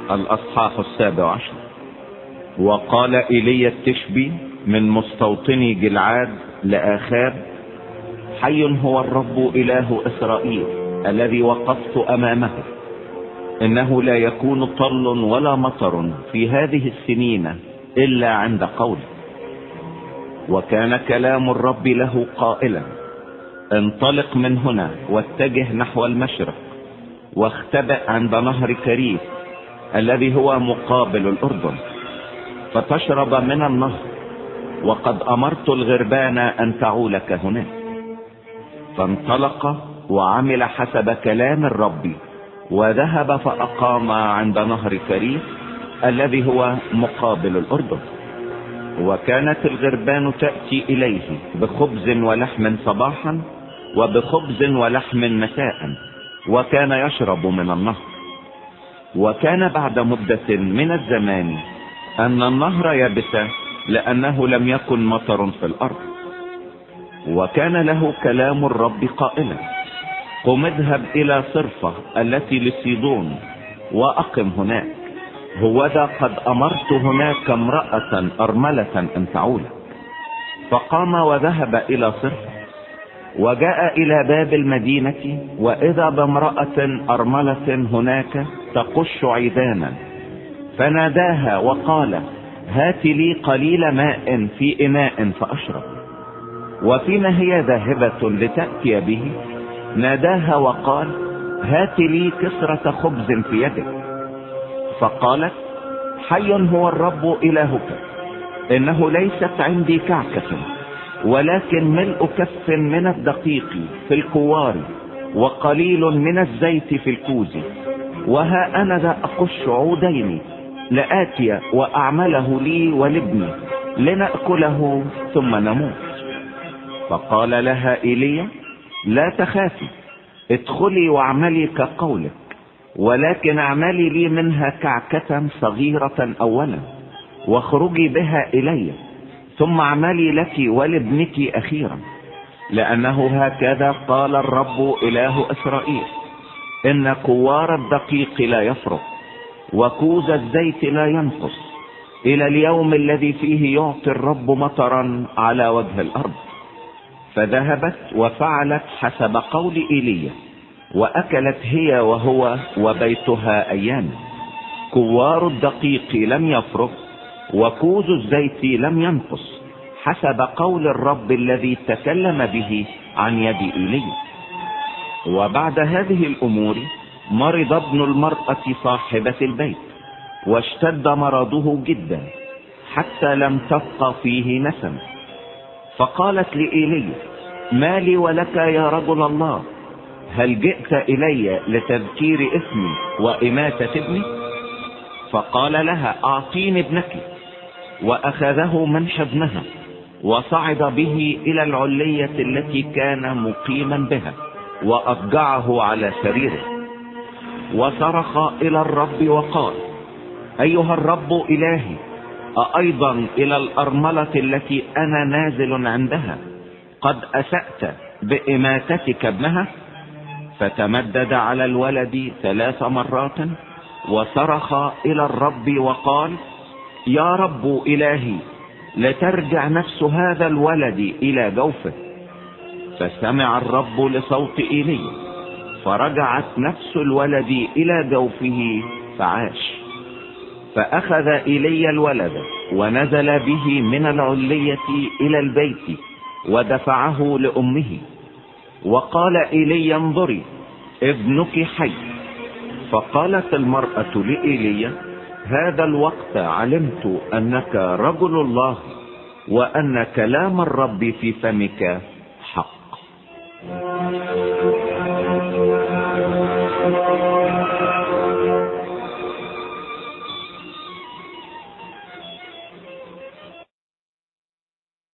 الأصحاح 17. وقال إيليا التشبي من مستوطني جلعاد لآخاب: حي هو الرب إله إسرائيل الذي وقفت أمامه، إنه لا يكون طل ولا مطر في هذه السنين إلا عند قوله. وكان كلام الرب له قائلا: انطلق من هنا واتجه نحو المشرق، واختبئ عند نهر كريت الذي هو مقابل الأردن، فتشرب من النهر، وقد أمرت الغربان أن تعولك هناك. فانطلق وعمل حسب كلام الرب، وذهب فأقام عند نهر كريت الذي هو مقابل الأردن. وكانت الغربان تأتي إليه بخبز ولحم صباحا وبخبز ولحم مساء، وكان يشرب من النهر. وكان بعد مدة من الزمان أن النهر يبس، لأنه لم يكن مطر في الأرض. وكان له كلام الرب قائلا: قم اذهب إلى صرفة التي لسيدون وأقم هناك، هوذا قد أمرت هناك امرأة أرملة أن تعولك. فقام وذهب إلى صرفة، وجاء إلى باب المدينة، وإذا بامرأة أرملة هناك تقش عيدانا، فناداها وقال: هات لي قليل ماء في إناء فأشرب. وفيما هي ذاهبة لتأتي به، ناداها وقال: هات لي كسرة خبز في يدك. فقالت: حي هو الرب إلهك، إنه ليست عندي كعكة، ولكن ملء كف من الدقيق في الكوار، وقليل من الزيت في الكوز. وها أنا ذا أقش عودين لآتي وأعمله لي ولابني لنأكله ثم نموت. فقال لها إيليا: لا تخافي، ادخلي واعملي كقولك، ولكن اعملي لي منها كعكة صغيرة أولا، واخرجي بها إلي، ثم اعملي لك ولابنك أخيرا. لأنه هكذا قال الرب إله إسرائيل: إن كوار الدقيق لا يفرغ، وكوز الزيت لا ينقص، إلى اليوم الذي فيه يعطي الرب مطرا على وجه الأرض. فذهبت وفعلت حسب قول إيليا، وأكلت هي وهو وبيتها أياما. كوار الدقيق لم يفرغ، وكوز الزيت لم ينقص، حسب قول الرب الذي تكلم به عن يد إيليا. وبعد هذه الأمور مرض ابن المرأة صاحبة البيت، واشتد مرضه جدا حتى لم تبقى فيه نسم. فقالت لإيليا: ما لي ولك يا رجل الله؟ هل جئت إلي لتذكير اسمي وإماتة ابني؟ فقال لها: أعطيني ابنك. وأخذه من حضنها وصعد به إلى العلية التي كان مقيما بها، وأضجعه على سريره، وصرخ إلى الرب وقال: أيها الرب إلهي، أأيضا إلى الأرملة التي أنا نازل عندها قد أسأت بإماتتك ابنها؟ فتمدد على الولد 3 مرات، وصرخ إلى الرب وقال: يا رب إلهي، لترجع نفس هذا الولد إلى جوفه. فسمع الرب لصوت إيليا، فرجعت نفس الولد إلى جوفه فعاش. فأخذ إيليا الولد ونزل به من العلية إلى البيت، ودفعه لأمه. وقال إيليا: انظري، ابنك حي. فقالت المرأة لإيليا: هذا الوقت علمت أنك رجل الله، وأن كلام الرب في فمك